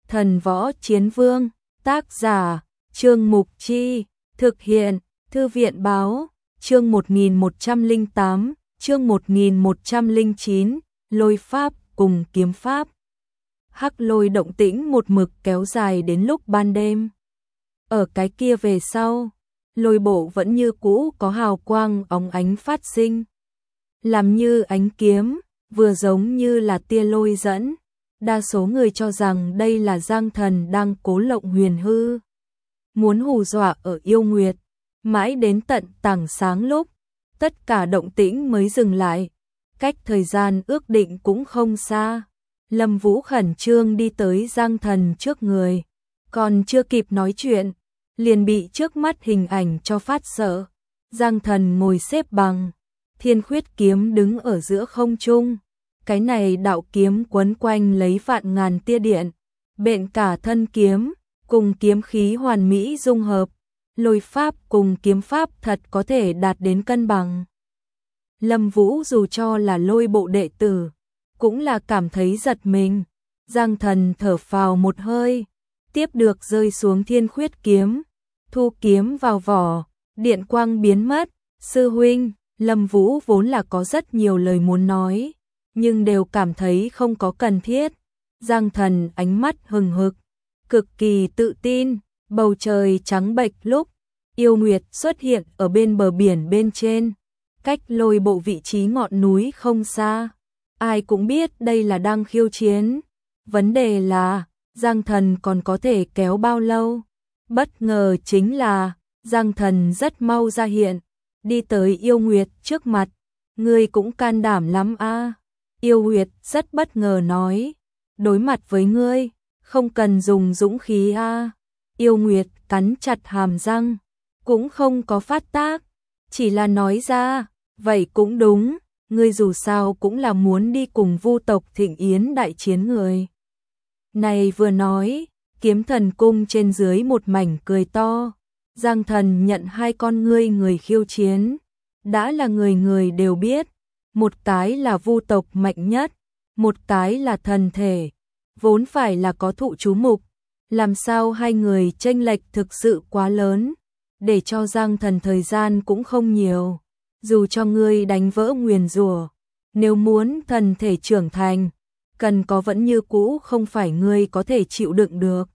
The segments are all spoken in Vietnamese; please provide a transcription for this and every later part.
Thần Võ Chiến Vương, tác giả, Trương Mục Chi, thực hiện, Thư viện Báo, chương 1108, chương 1109, Lôi Pháp cùng Kiếm Pháp. Hắc Lôi động tĩnh một mực kéo dài đến lúc ban đêm. Ở cái kia về sau, lôi bộ vẫn như cũ có hào quang óng ánh phát sinh. Làm như ánh kiếm, vừa giống như là tia lôi dẫn. Đa số người cho rằng đây là Giang Thần đang cố lộng huyền hư, muốn hù dọa ở Yêu Nguyệt. Mãi đến tận tảng sáng lúc, tất cả động tĩnh mới dừng lại. Cách thời gian ước định cũng không xa. Lâm Vũ khẩn trương đi tới Giang Thần trước người, còn chưa kịp nói chuyện, liền bị trước mắt hình ảnh cho phát sợ. Giang Thần ngồi xếp bằng, Thiên Khuyết kiếm đứng ở giữa không trung. Cái này đạo kiếm quấn quanh lấy vạn ngàn tia điện, bện cả thân kiếm, cùng kiếm khí hoàn mỹ dung hợp. Lôi pháp cùng kiếm pháp thật có thể đạt đến cân bằng. Lâm Vũ dù cho là lôi bộ đệ tử, cũng là cảm thấy giật mình. Giang Thần thở phào một hơi, tiếp được rơi xuống Thiên Khuyết kiếm, thu kiếm vào vỏ, điện quang biến mất. Sư huynh, Lâm Vũ vốn là có rất nhiều lời muốn nói, nhưng đều cảm thấy không có cần thiết. Giang Thần ánh mắt hừng hực, cực kỳ tự tin. Bầu trời trắng bệch lúc, Yêu Nguyệt xuất hiện ở bên bờ biển bên trên, cách lôi bộ vị trí ngọn núi không xa. Ai cũng biết đây là đang khiêu chiến. Vấn đề là, Giang Thần còn có thể kéo bao lâu? Bất ngờ chính là, Giang Thần rất mau ra hiện, đi tới Yêu Nguyệt trước mặt. Ngươi cũng can đảm lắm a. Yêu Nguyệt rất bất ngờ nói, đối mặt với ngươi, không cần dùng dũng khí a. Yêu Nguyệt cắn chặt hàm răng, cũng không có phát tác, chỉ là nói ra, vậy cũng đúng, ngươi dù sao cũng là muốn đi cùng Vu tộc Thịnh Yến đại chiến người. Này vừa nói, Kiếm Thần cung trên dưới một mảnh cười to. Giang Thần nhận hai con ngươi người khiêu chiến, đã là người người đều biết, một cái là Vu tộc mạnh nhất, một cái là thần thể, vốn phải là có thụ chú mục. Làm sao hai người chênh lệch thực sự quá lớn, để cho Giang Thần thời gian cũng không nhiều. Dù cho ngươi đánh vỡ nguyền rủa, nếu muốn thần thể trưởng thành, cần có vẫn như cũ không phải ngươi có thể chịu đựng được.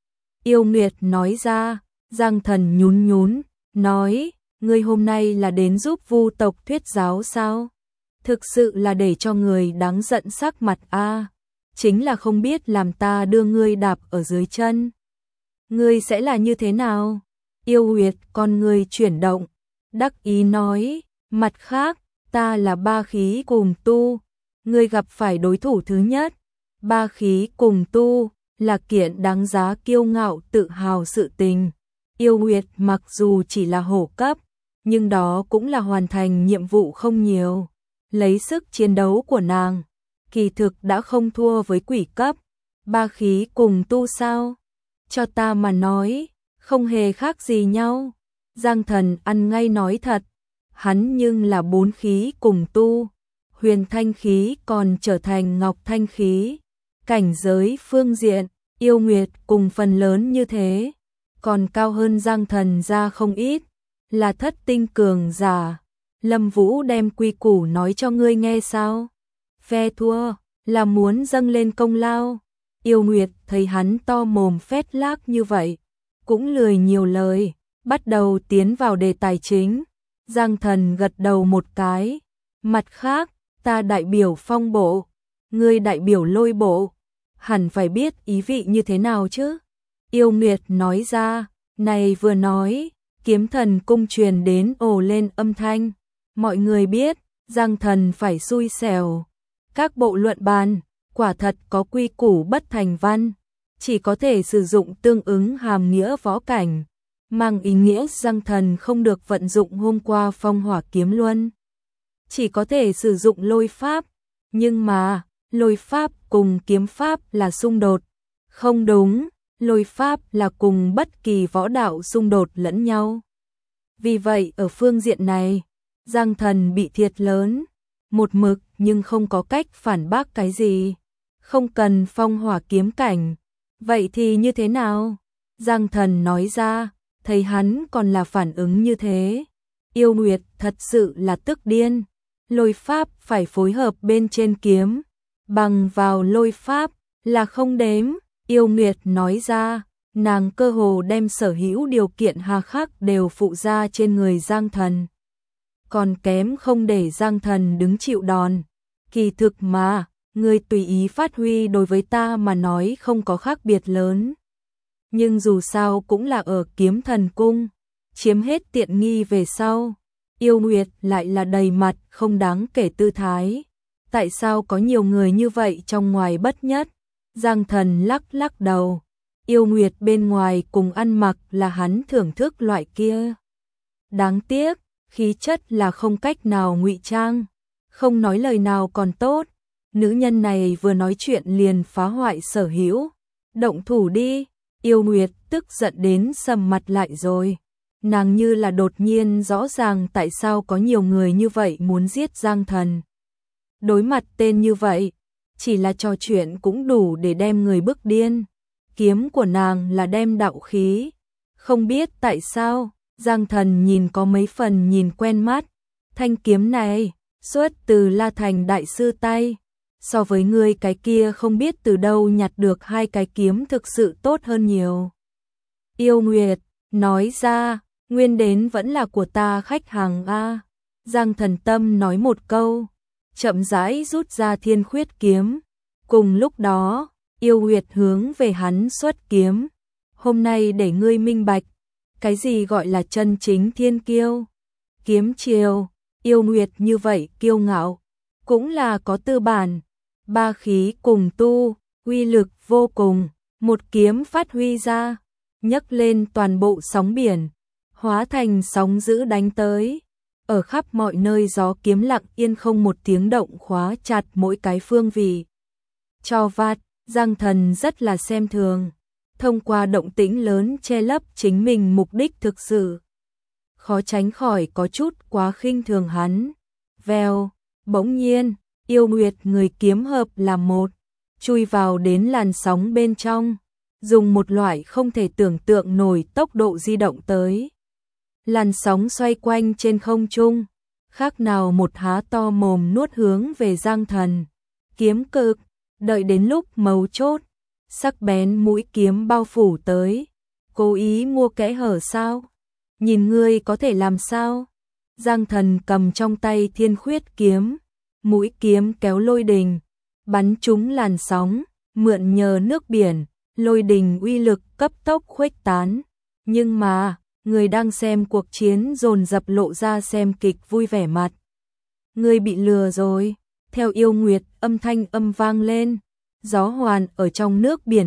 Yêu Nguyệt nói ra. Giang Thần nhún nhún, nói, ngươi hôm nay là đến giúp Vu tộc thuyết giáo sao? Thực sự là để cho người đáng giận sắc mặt a. Chính là không biết làm ta đưa ngươi đạp ở dưới chân. Ngươi sẽ là như thế nào? Yêu Nguyệt con ngươi chuyển động, đắc ý nói, mặt khác, ta là ba khí cùng tu. Ngươi gặp phải đối thủ thứ nhất, ba khí cùng tu, là kiện đáng giá kiêu ngạo tự hào sự tình. Yêu Nguyệt mặc dù chỉ là hổ cấp, nhưng đó cũng là hoàn thành nhiệm vụ không nhiều. Lấy sức chiến đấu của nàng, kỳ thực đã không thua với quỷ cấp. Ba khí cùng tu sao? Cho ta mà nói, không hề khác gì nhau. Giang Thần ăn ngay nói thật, hắn nhưng là bốn khí cùng tu. Huyền thanh khí còn trở thành ngọc thanh khí. Cảnh giới phương diện, Yêu Nguyệt cùng phần lớn như thế, còn cao hơn Giang Thần ra không ít, là thất tinh cường giả. Lâm Vũ đem quy củ nói cho ngươi nghe sao? Phe thua, là muốn dâng lên công lao. Yêu Nguyệt thấy hắn to mồm phét lác như vậy, cũng lười nhiều lời, bắt đầu tiến vào đề tài chính. Giang Thần gật đầu một cái, mặt khác, ta đại biểu phong bộ, ngươi đại biểu lôi bộ, hẳn phải biết ý vị như thế nào chứ? Yêu Nguyệt nói ra. Này vừa nói, Kiếm Thần cung truyền đến ồ lên âm thanh. Mọi người biết, Giang Thần phải xui xẻo. Các bộ luận bàn, quả thật có quy củ bất thành văn, chỉ có thể sử dụng tương ứng hàm nghĩa võ cảnh, mang ý nghĩa Giang Thần không được vận dụng hôm qua phong hỏa kiếm luân, chỉ có thể sử dụng lôi pháp. Nhưng mà, lôi pháp cùng kiếm pháp là xung đột. Không đúng, lôi pháp là cùng bất kỳ võ đạo xung đột lẫn nhau. Vì vậy ở phương diện này, Giang Thần bị thiệt lớn, một mực nhưng không có cách phản bác cái gì. Không cần phong hỏa kiếm cảnh, Vậy thì như thế nào? Giang Thần nói ra, thấy hắn còn là phản ứng như thế. Yêu Nguyệt thật sự là tức điên. Lôi pháp phải phối hợp bên trên kiếm. Bằng vào lôi pháp là không đếm. Yêu Nguyệt nói ra, nàng cơ hồ đem sở hữu điều kiện hà khắc đều phụ ra trên người Giang Thần. Còn kém không để Giang Thần đứng chịu đòn. Kỳ thực mà, người tùy ý phát huy đối với ta mà nói không có khác biệt lớn. Nhưng dù sao cũng là ở Kiếm Thần Cung, chiếm hết tiện nghi về sau. Yêu Nguyệt lại là đầy mặt không đáng kể tư thái. Tại sao có nhiều người như vậy trong ngoài bất nhất? Giang Thần lắc lắc đầu. Yêu Nguyệt bên ngoài cùng ăn mặc là hắn thưởng thức loại kia. Đáng tiếc, khí chất là không cách nào ngụy trang. Không nói lời nào còn tốt. Nữ nhân này vừa nói chuyện liền phá hoại sở hữu. Động thủ đi. Yêu Nguyệt tức giận đến sầm mặt lại rồi. Nàng như là đột nhiên rõ ràng tại sao có nhiều người như vậy muốn giết Giang Thần. Đối mặt tên như vậy, chỉ là trò chuyện cũng đủ để đem người bức điên. Kiếm của nàng là đem đạo khí. Không biết tại sao, Giang Thần nhìn có mấy phần nhìn quen mắt. Thanh kiếm này, xuất từ La Thành đại sư tay. So với ngươi cái kia không biết từ đâu nhặt được hai cái kiếm thực sự tốt hơn nhiều. Yêu Nguyệt, nói ra, nguyên đến vẫn là của ta khách hàng a. Giang Thần Tâm nói một câu, chậm rãi rút ra Thiên Khuyết kiếm. Cùng lúc đó, Yêu Nguyệt hướng về hắn xuất kiếm. Hôm nay để ngươi minh bạch, cái gì gọi là chân chính thiên kiêu. Kiếm chiều, Yêu Nguyệt như vậy kiêu ngạo, cũng là có tư bản. Ba khí cùng tu, uy lực vô cùng, một kiếm phát huy ra, nhấc lên toàn bộ sóng biển, hóa thành sóng dữ đánh tới. Ở khắp mọi nơi gió kiếm lặng yên không một tiếng động khóa chặt mỗi cái phương vị. Cho vạt, Giang Thần rất là xem thường, thông qua động tĩnh lớn che lấp chính mình mục đích thực sự. Khó tránh khỏi có chút quá khinh thường hắn. Vèo, bỗng nhiên, Yêu Nguyệt người kiếm hợp làm một, chui vào đến làn sóng bên trong, dùng một loại không thể tưởng tượng nổi tốc độ di động tới. Làn sóng xoay quanh trên không trung, khác nào một há to mồm nuốt hướng về Giang Thần. Kiếm cực, đợi đến lúc mấu chốt, sắc bén mũi kiếm bao phủ tới. Cố ý mua kẽ hở sao? Nhìn ngươi có thể làm sao? Giang Thần cầm trong tay Thiên Khuyết kiếm, mũi kiếm kéo lôi đình, bắn trúng làn sóng, mượn nhờ nước biển, lôi đình uy lực cấp tốc khuếch tán. Nhưng mà, người đang xem cuộc chiến dồn dập lộ ra xem kịch vui vẻ mặt. Ngươi bị lừa rồi. Theo Yêu Nguyệt âm thanh âm vang lên, gió hoàn ở trong nước biển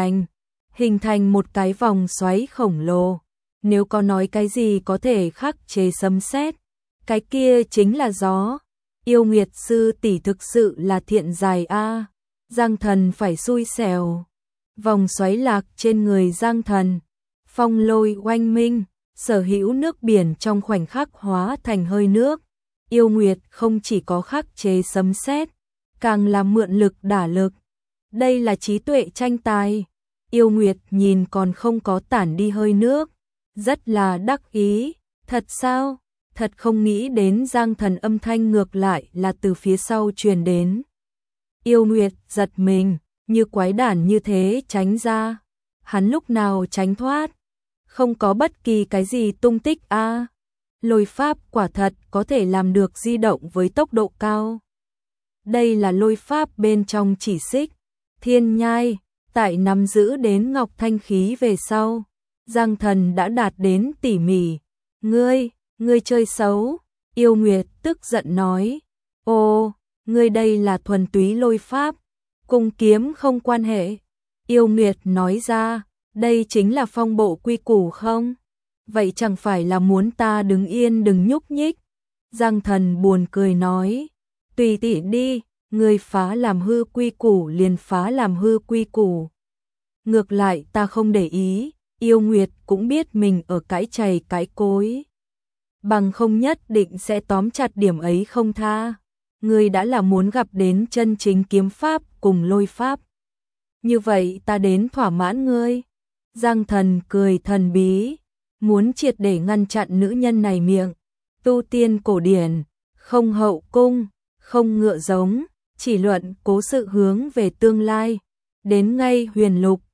hình thành một cái vòng xoáy khổng lồ. Nếu có nói cái gì có thể khắc chế sấm sét, cái kia chính là gió. Yêu Nguyệt sư tỷ thực sự là thiện dài a. Giang Thần phải xui xẻo. Vòng xoáy lạc trên người Giang Thần, phong lôi oanh minh, sở hữu nước biển trong khoảnh khắc hóa thành hơi nước. Yêu Nguyệt không chỉ có khắc chế sấm sét, càng là mượn lực đả lực. Đây là trí tuệ tranh tài. Yêu Nguyệt nhìn còn không có tản đi hơi nước, rất là đắc ý. Thật sao? Thật không nghĩ đến. Giang Thần âm thanh ngược lại là từ phía sau truyền đến. Yêu Nguyệt giật mình, như quái đản như thế tránh ra. Hắn lúc nào tránh thoát? Không có bất kỳ cái gì tung tích a. Lôi pháp quả thật có thể làm được di động với tốc độ cao. Đây là lôi pháp bên trong chỉ xích, thiên nhai, tại nắm giữ đến ngọc thanh khí về sau. Giang Thần đã đạt đến tỉ mỉ. Ngươi chơi xấu. Yêu Nguyệt tức giận nói. Ồ, ngươi đây là thuần túy lôi pháp, cùng kiếm không quan hệ. Yêu Nguyệt nói ra, đây chính là phong bộ quy củ không? Vậy chẳng phải là muốn ta đứng yên đừng nhúc nhích? Giang Thần buồn cười nói, tùy tỷ đi, ngươi phá làm hư quy củ liền phá làm hư quy củ. Ngược lại ta không để ý. Yêu Nguyệt cũng biết mình ở cãi chày cãi cối, bằng không nhất định sẽ tóm chặt điểm ấy không tha. Ngươi đã là muốn gặp đến chân chính kiếm pháp cùng lôi pháp. Như vậy ta đến thỏa mãn ngươi. Giang Thần cười thần bí, muốn triệt để ngăn chặn nữ nhân này miệng. Tu tiên cổ điển, không hậu cung, không ngựa giống, chỉ luận cố sự hướng về tương lai. Đến ngay huyền lục,